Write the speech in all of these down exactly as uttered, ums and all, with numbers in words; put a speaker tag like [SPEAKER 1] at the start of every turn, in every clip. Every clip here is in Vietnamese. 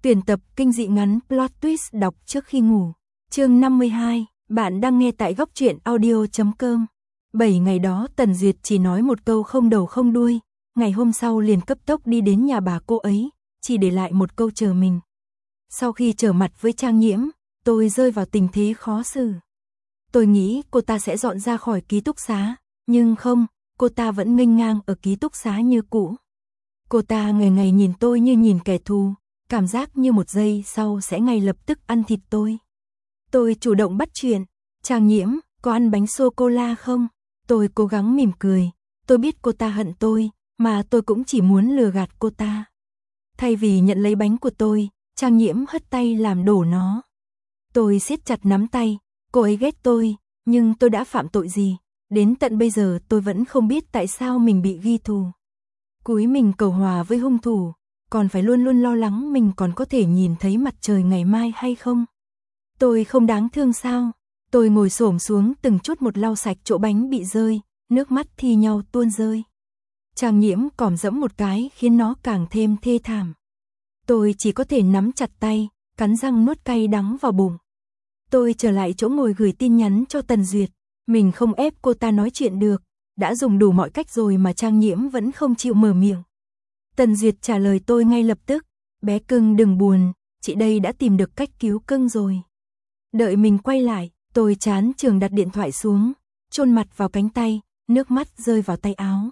[SPEAKER 1] Tuyển tập kinh dị ngắn plot twist đọc trước khi ngủ. Chương năm mươi hai, bạn đang nghe tại góc truyện audio chấm com. Bảy ngày đó Tần Duyệt chỉ nói một câu không đầu không đuôi, ngày hôm sau liền cấp tốc đi đến nhà bà cô ấy, chỉ để lại một câu chờ mình. Sau khi trở mặt với Trang Nhiễm, tôi rơi vào tình thế khó xử. Tôi nghĩ cô ta sẽ dọn ra khỏi ký túc xá, nhưng không, cô ta vẫn nghênh ngang ở ký túc xá như cũ. Cô ta ngày ngày nhìn tôi như nhìn kẻ thù, cảm giác như một giây sau sẽ ngay lập tức ăn thịt tôi. Tôi chủ động bắt chuyện, Trang Nhiễm, có ăn bánh sô-cô-la không? Tôi cố gắng mỉm cười, tôi biết cô ta hận tôi, mà tôi cũng chỉ muốn lừa gạt cô ta. Thay vì nhận lấy bánh của tôi, Trang Nhiễm hất tay làm đổ nó. Tôi siết chặt nắm tay, cô ấy ghét tôi, nhưng tôi đã phạm tội gì? Đến tận bây giờ tôi vẫn không biết tại sao mình bị ghi thù. Cúi mình cầu hòa với hung thủ, còn phải luôn luôn lo lắng mình còn có thể nhìn thấy mặt trời ngày mai hay không. Tôi không đáng thương sao? Tôi ngồi xổm xuống từng chút một lau sạch chỗ bánh bị rơi, nước mắt thi nhau tuôn rơi. Trang Nhiễm còm dẫm một cái khiến nó càng thêm thê thảm. Tôi chỉ có thể nắm chặt tay, cắn răng nuốt cay đắng vào bụng. Tôi trở lại chỗ ngồi gửi tin nhắn cho Tần Duyệt, mình không ép cô ta nói chuyện được, đã dùng đủ mọi cách rồi mà Trang Nhiễm vẫn không chịu mở miệng. Tần Duyệt trả lời tôi ngay lập tức, bé cưng đừng buồn, chị đây đã tìm được cách cứu cưng rồi. Đợi mình quay lại, tôi chán chường đặt điện thoại xuống, chôn mặt vào cánh tay, nước mắt rơi vào tay áo.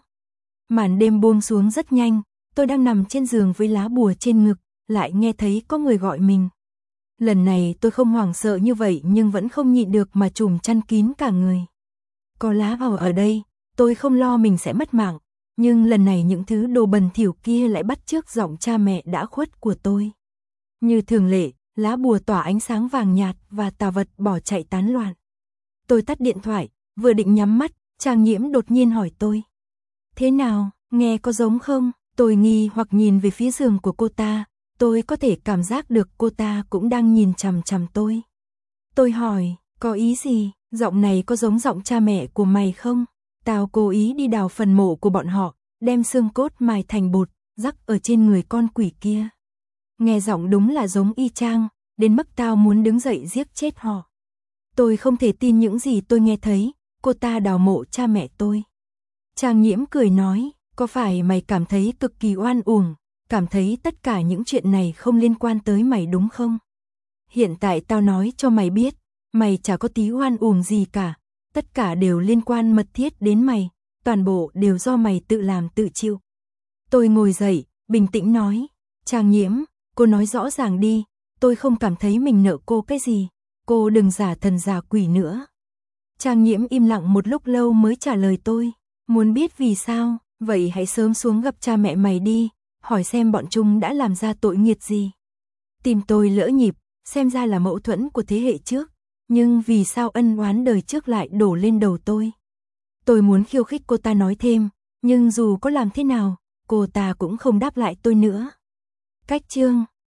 [SPEAKER 1] Màn đêm buông xuống rất nhanh, tôi đang nằm trên giường với lá bùa trên ngực, lại nghe thấy có người gọi mình. Lần này tôi không hoảng sợ như vậy nhưng vẫn không nhịn được mà trùm chăn kín cả người. Có lá bùa ở đây, tôi không lo mình sẽ mất mạng, nhưng lần này những thứ đồ bẩn thỉu kia lại bắt chước giọng cha mẹ đã khuất của tôi. Như thường lệ, lá bùa tỏa ánh sáng vàng nhạt và tà vật bỏ chạy tán loạn. Tôi tắt điện thoại, vừa định nhắm mắt, Trang Nhiễm đột nhiên hỏi tôi. Thế nào, nghe có giống không? Tôi nghi hoặc nhìn về phía giường của cô ta, tôi có thể cảm giác được cô ta cũng đang nhìn chằm chằm tôi. Tôi hỏi, có ý gì? Giọng này có giống giọng cha mẹ của mày không? Tao cố ý đi đào phần mộ của bọn họ, đem xương cốt mài thành bột, rắc ở trên người con quỷ kia. Nghe giọng đúng là giống y chang, đến mức tao muốn đứng dậy giết chết họ. Tôi không thể tin những gì tôi nghe thấy, cô ta đào mộ cha mẹ tôi. Trang Nhiễm cười nói, có phải mày cảm thấy cực kỳ oan uổng, cảm thấy tất cả những chuyện này không liên quan tới mày đúng không? Hiện tại tao nói cho mày biết, mày chả có tí oan uổng gì cả, tất cả đều liên quan mật thiết đến mày, toàn bộ đều do mày tự làm tự chịu. Tôi ngồi dậy, bình tĩnh nói, Trang Nhiễm, cô nói rõ ràng đi, tôi không cảm thấy mình nợ cô cái gì, cô đừng giả thần giả quỷ nữa. Trang Nhiễm im lặng một lúc lâu mới trả lời tôi, muốn biết vì sao, vậy hãy sớm xuống gặp cha mẹ mày đi, hỏi xem bọn chúng đã làm ra tội nghiệt gì. Tim tôi lỡ nhịp, xem ra là mâu thuẫn của thế hệ trước, nhưng vì sao ân oán đời trước lại đổ lên đầu tôi. Tôi muốn khiêu khích cô ta nói thêm, nhưng dù có làm thế nào, cô ta cũng không đáp lại tôi nữa. Cách chương